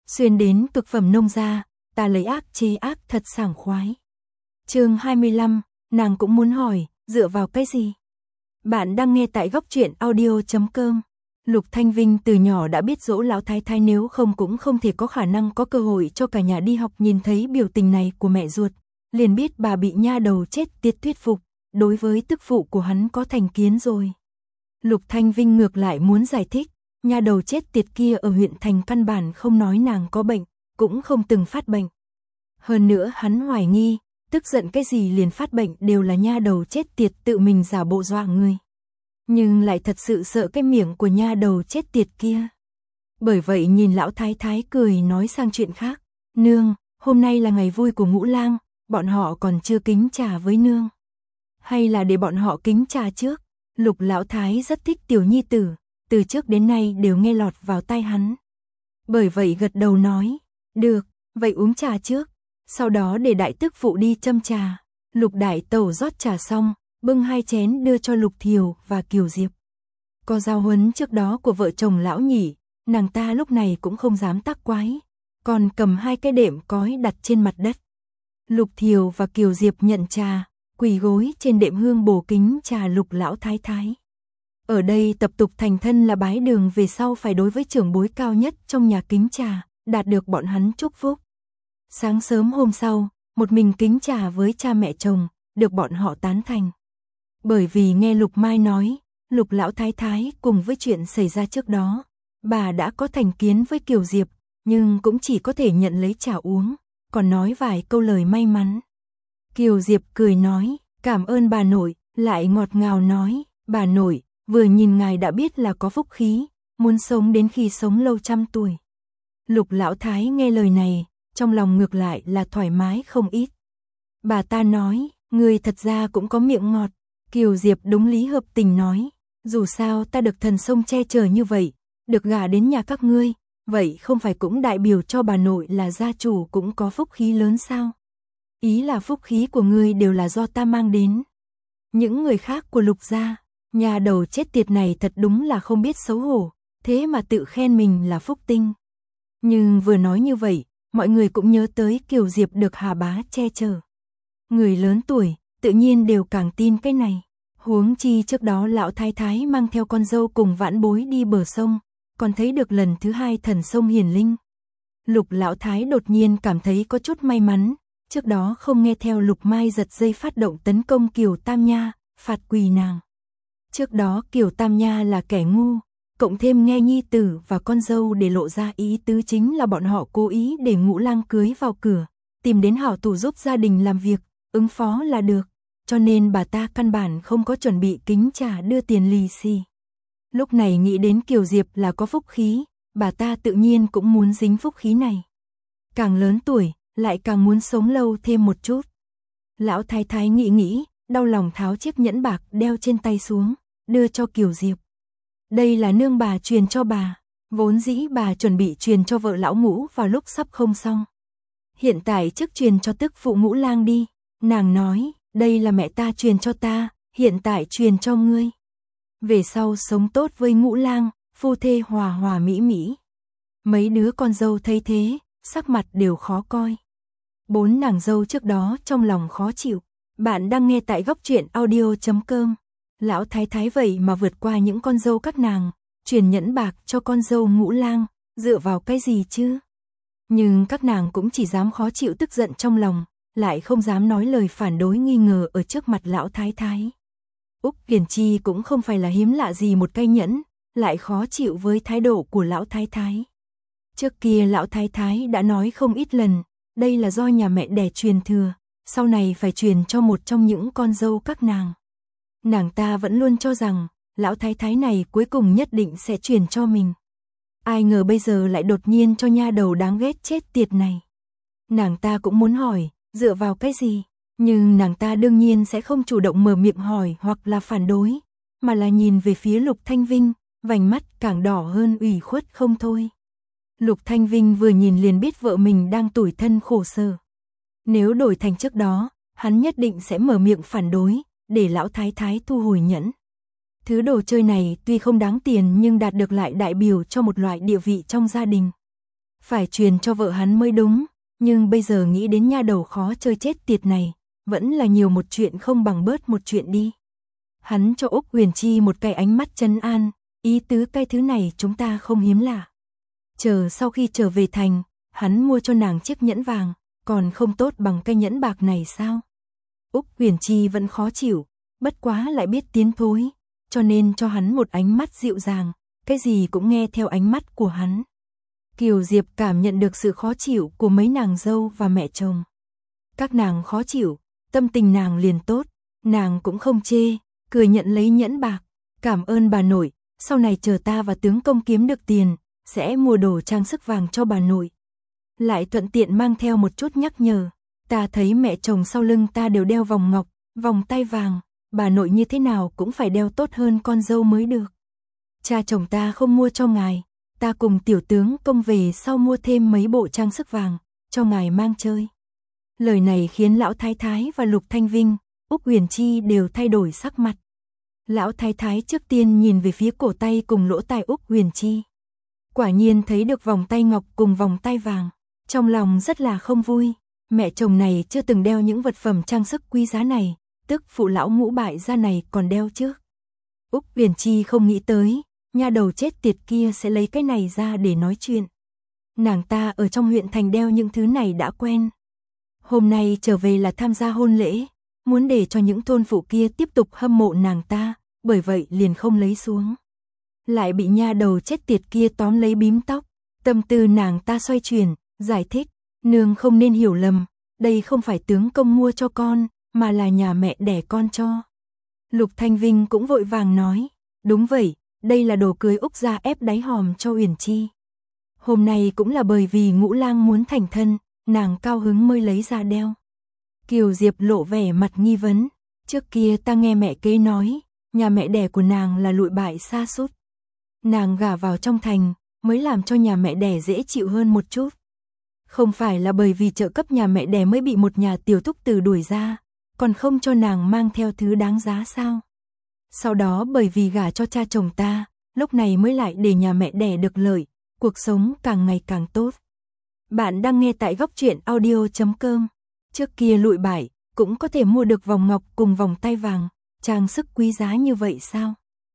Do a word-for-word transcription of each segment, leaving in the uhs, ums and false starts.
xuyên đến cực phẩm nông gia, ta lấy ác chế ác thật sảng khoái. Chương hai mươi lăm, nàng cũng muốn hỏi, dựa vào cái gì? Bạn đang nghe tại góc truyện audio chấm com. Lục Thanh Vinh từ nhỏ đã biết dỗ lão thái thái, nếu không cũng không thể có khả năng có cơ hội cho cả nhà đi học. Nhìn thấy biểu tình này của mẹ ruột, liền biết bà bị nha đầu chết tiệt thuyết phục, đối với tức phụ của hắn có thành kiến rồi. Lục Thanh Vinh ngược lại muốn giải thích, nha đầu chết tiệt kia ở huyện thành căn bản không nói nàng có bệnh, cũng không từng phát bệnh. Hơn nữa hắn hoài nghi, tức giận cái gì liền phát bệnh đều là nha đầu chết tiệt tự mình giả bộ dọa người. Nhưng lại thật sự sợ cái miệng của nha đầu chết tiệt kia. Bởi vậy nhìn lão thái thái cười nói sang chuyện khác, nương, hôm nay là ngày vui của Ngũ Lang, bọn họ còn chưa kính trà với nương. Hay là để bọn họ kính trà trước? Lục lão thái rất thích tiểu nhi tử, từ trước đến nay đều nghe lọt vào tai hắn. Bởi vậy gật đầu nói, được, vậy uống trà trước, sau đó để đại tức phụ đi châm trà. Lục đại tẩu rót trà xong, bưng hai chén đưa cho Lục Thiều và Kiều Diệp. Có giao huấn trước đó của vợ chồng lão nhỉ, nàng ta lúc này cũng không dám tác quái, còn cầm hai cái đệm cói đặt trên mặt đất. Lục Thiều và Kiều Diệp nhận trà, quỳ gối trên đệm hương bổ kính trà Lục lão thái thái. Ở đây tập tục thành thân là bái đường về sau phải đối với trưởng bối cao nhất trong nhà kính trà, đạt được bọn hắn chúc phúc. Sáng sớm hôm sau, một mình kính trà với cha mẹ chồng, được bọn họ tán thành. Bởi vì nghe Lục Mai nói, Lục lão thái thái cùng với chuyện xảy ra trước đó, bà đã có thành kiến với Kiều Diệp, nhưng cũng chỉ có thể nhận lấy trà uống, còn nói vài câu lời may mắn. Kiều Diệp cười nói, cảm ơn bà nội, lại ngọt ngào nói, bà nội, vừa nhìn ngài đã biết là có phúc khí, muốn sống đến khi sống lâu trăm tuổi. Lục lão thái nghe lời này, trong lòng ngược lại là thoải mái không ít. Bà ta nói, người thật ra cũng có miệng ngọt. Kiều Diệp đúng lý hợp tình nói, dù sao ta được thần sông che chở như vậy, được gả đến nhà các ngươi, vậy không phải cũng đại biểu cho bà nội là gia chủ cũng có phúc khí lớn sao? Ý là phúc khí của ngươi đều là do ta mang đến. Những người khác của Lục gia, nhà đầu chết tiệt này thật đúng là không biết xấu hổ, thế mà tự khen mình là phúc tinh. Nhưng vừa nói như vậy, mọi người cũng nhớ tới Kiều Diệp được Hà bá che chở. Người lớn tuổi, tự nhiên đều càng tin cái này. Huống chi trước đó lão thái thái mang theo con dâu cùng vãn bối đi bờ sông, còn thấy được lần thứ hai thần sông hiển linh. Lục lão thái đột nhiên cảm thấy có chút may mắn, trước đó không nghe theo Lục Mai giật dây phát động tấn công Kiều Tam Nha, phạt quỳ nàng. Trước đó Kiều Tam Nha là kẻ ngu, cộng thêm nghe nhi tử và con dâu để lộ ra ý tứ chính là bọn họ cố ý để Ngũ Lang cưới vào cửa, tìm đến hảo thủ giúp gia đình làm việc, ứng phó là được, cho nên bà ta căn bản không có chuẩn bị kính trà đưa tiền lì xì. Lúc này nghĩ đến Kiều Diệp là có phúc khí, bà ta tự nhiên cũng muốn dính phúc khí này. Càng lớn tuổi, lại càng muốn sống lâu thêm một chút. Lão thái thái nghĩ nghĩ, đau lòng tháo chiếc nhẫn bạc đeo trên tay xuống, đưa cho Kiều Diệp. Đây là nương bà truyền cho bà, vốn dĩ bà chuẩn bị truyền cho vợ lão Ngũ vào lúc sắp không xong. Hiện tại trước truyền cho tức phụ Ngũ Lang đi, nàng nói, đây là mẹ ta truyền cho ta, hiện tại truyền cho ngươi. Về sau sống tốt với Ngũ Lang, phu thê hòa hòa mỹ mỹ. Mấy đứa con dâu thấy thế, sắc mặt đều khó coi. Bốn nàng dâu trước đó trong lòng khó chịu. Bạn đang nghe tại góc truyện audio chấm com. Lão thái thái vậy mà vượt qua những con dâu các nàng, truyền nhẫn bạc cho con dâu Ngũ Lang, dựa vào cái gì chứ? Nhưng các nàng cũng chỉ dám khó chịu tức giận trong lòng, lại không dám nói lời phản đối nghi ngờ ở trước mặt lão thái thái. Úc Kiền Chi cũng không phải là hiếm lạ gì một cây nhẫn, lại khó chịu với thái độ của lão thái thái. Trước kia lão thái thái đã nói không ít lần, đây là do nhà mẹ đẻ truyền thừa, sau này phải truyền cho một trong những con dâu các nàng. Nàng ta vẫn luôn cho rằng, lão thái thái này cuối cùng nhất định sẽ truyền cho mình. Ai ngờ bây giờ lại đột nhiên cho nha đầu đáng ghét chết tiệt này. Nàng ta cũng muốn hỏi, dựa vào cái gì? Nhưng nàng ta đương nhiên sẽ không chủ động mở miệng hỏi hoặc là phản đối, mà là nhìn về phía Lục Thanh Vinh, vành mắt càng đỏ hơn ủy khuất không thôi. Lục Thanh Vinh vừa nhìn liền biết vợ mình đang tủi thân khổ sở. Nếu đổi thành trước đó, hắn nhất định sẽ mở miệng phản đối, để lão thái thái thu hồi nhẫn. Thứ đồ chơi này tuy không đáng tiền nhưng đạt được lại đại biểu cho một loại địa vị trong gia đình. phải truyền cho vợ hắn mới đúng, nhưng bây giờ nghĩ đến nha đầu khó chơi chết tiệt này, vẫn là nhiều một chuyện không bằng bớt một chuyện đi. Hắn cho Úc Huyền Chi một cái ánh mắt trấn an, ý tứ cái thứ này chúng ta không hiếm lạ. Chờ sau khi trở về thành, hắn mua cho nàng chiếc nhẫn vàng, còn không tốt bằng cái nhẫn bạc này sao? Úc Huyền Chi vẫn khó chịu, bất quá lại biết tiến thối, cho nên cho hắn một ánh mắt dịu dàng, cái gì cũng nghe theo ánh mắt của hắn. Kiều Diệp cảm nhận được sự khó chịu của mấy nàng dâu và mẹ chồng. Các nàng khó chịu, tâm tình nàng liền tốt, nàng cũng không chê, cười nhận lấy nhẫn bạc, cảm ơn bà nội, sau này chờ ta và tướng công kiếm được tiền, sẽ mua đồ trang sức vàng cho bà nội. Lại thuận tiện mang theo một chút nhắc nhở, ta thấy mẹ chồng sau lưng ta đều đeo vòng ngọc, vòng tay vàng, bà nội như thế nào cũng phải đeo tốt hơn con dâu mới được. Cha chồng ta không mua cho ngài, ta cùng tiểu tướng công về sau mua thêm mấy bộ trang sức vàng, cho ngài mang chơi. Lời này khiến lão thái thái và Lục Thanh Vinh, Úc Huyền Chi đều thay đổi sắc mặt. Lão thái thái trước tiên nhìn về phía cổ tay cùng lỗ tai Úc Huyền Chi. Quả nhiên thấy được vòng tay ngọc cùng vòng tay vàng, trong lòng rất là không vui, mẹ chồng này chưa từng đeo những vật phẩm trang sức quý giá này, tức phụ lão ngũ bại gia này còn đeo trước. Úc Huyền Chi không nghĩ tới, nha đầu chết tiệt kia sẽ lấy cái này ra để nói chuyện. Nàng ta ở trong huyện thành đeo những thứ này đã quen. Hôm nay trở về là tham gia hôn lễ, muốn để cho những thôn phụ kia tiếp tục hâm mộ nàng ta, bởi vậy liền không lấy xuống. Lại bị nha đầu chết tiệt kia tóm lấy bím tóc, tâm tư nàng ta xoay chuyển, giải thích, nương không nên hiểu lầm, đây không phải tướng công mua cho con, mà là nhà mẹ đẻ con cho. Lục Thanh Vinh cũng vội vàng nói, đúng vậy, đây là đồ cưới Úc gia ép đáy hòm cho Huyền Chi. Hôm nay cũng là bởi vì Ngũ Lang muốn thành thân, nàng cao hứng mới lấy ra đeo. Kiều Diệp lộ vẻ mặt nghi vấn, trước kia ta nghe mẹ kế nói, nhà mẹ đẻ của nàng là lụi bại sa sút. Nàng gả vào trong thành, mới làm cho nhà mẹ đẻ dễ chịu hơn một chút. Không phải là bởi vì trợ cấp nhà mẹ đẻ mới bị một nhà tiểu thúc tử đuổi ra, còn không cho nàng mang theo thứ đáng giá sao? Sau đó bởi vì gả cho cha chồng ta, lúc này mới lại để nhà mẹ đẻ được lợi, cuộc sống càng ngày càng tốt. Bạn đang nghe tại góc truyện audio chấm com. Trước kia lụi bại, cũng có thể mua được vòng ngọc cùng vòng tay vàng, trang sức quý giá như vậy sao?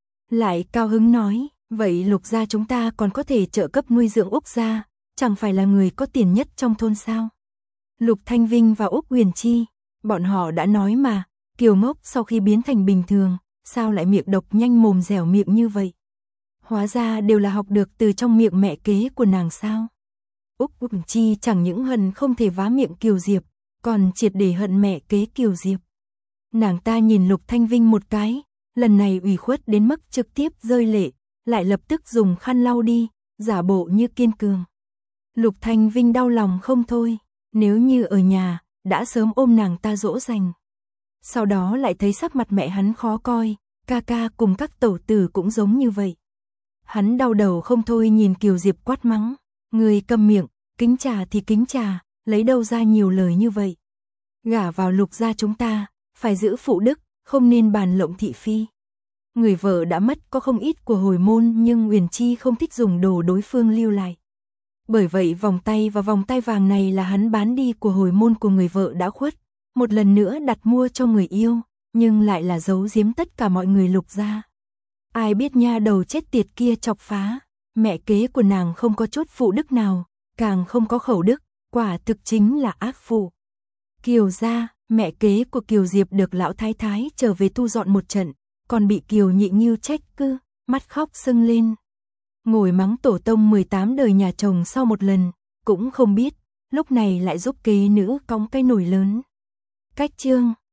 Lại cao hứng nói, vậy Lục gia chúng ta còn có thể trợ cấp nuôi dưỡng Úc gia, chẳng phải là người có tiền nhất trong thôn sao? Lục Thanh Vinh và Úc Huyền Chi, bọn họ đã nói mà, Kiều Ngốc sau khi biến thành bình thường, sao lại miệng độc nhanh mồm dẻo miệng như vậy? Hóa ra đều là học được từ trong miệng mẹ kế của nàng sao? Úc Huyền Chi chẳng những hận không thể vá miệng Kiều Diệp, còn triệt để hận mẹ kế Kiều Diệp. Nàng ta nhìn Lục Thanh Vinh một cái, lần này ủy khuất đến mức trực tiếp rơi lệ, lại lập tức dùng khăn lau đi, giả bộ như kiên cường. Lục Thanh Vinh đau lòng không thôi, nếu như ở nhà, đã sớm ôm nàng ta dỗ dành. Sau đó lại thấy sắc mặt mẹ hắn khó coi, ca ca cùng các tẩu tử cũng giống như vậy. Hắn đau đầu không thôi nhìn Kiều Diệp quát mắng, người câm miệng, kính trà thì kính trà, lấy đâu ra nhiều lời như vậy. Gả vào Lục gia chúng ta, phải giữ phụ đức, không nên bàn lộng thị phi. Người vợ đã mất có không ít của hồi môn nhưng Huyền Chi không thích dùng đồ đối phương lưu lại. Bởi vậy vòng tay và vòng tay vàng này là hắn bán đi của hồi môn của người vợ đã khuất, một lần nữa đặt mua cho người yêu, nhưng lại là giấu giếm tất cả mọi người Lục gia. Ai biết nha đầu chết tiệt kia chọc phá, mẹ kế của nàng không có chút phụ đức nào, càng không có khẩu đức, quả thực chính là ác phụ. Kiều gia, mẹ kế của Kiều Diệp được lão thái thái trở về thu dọn một trận, còn bị Kiều Nhị Nghiêu trách cứ, mắt khóc sưng lên. Ngồi mắng tổ tông mười tám đời nhà chồng sau một lần, cũng không biết, lúc này lại giúp kế nữ cõng cái nồi lớn. Cách chương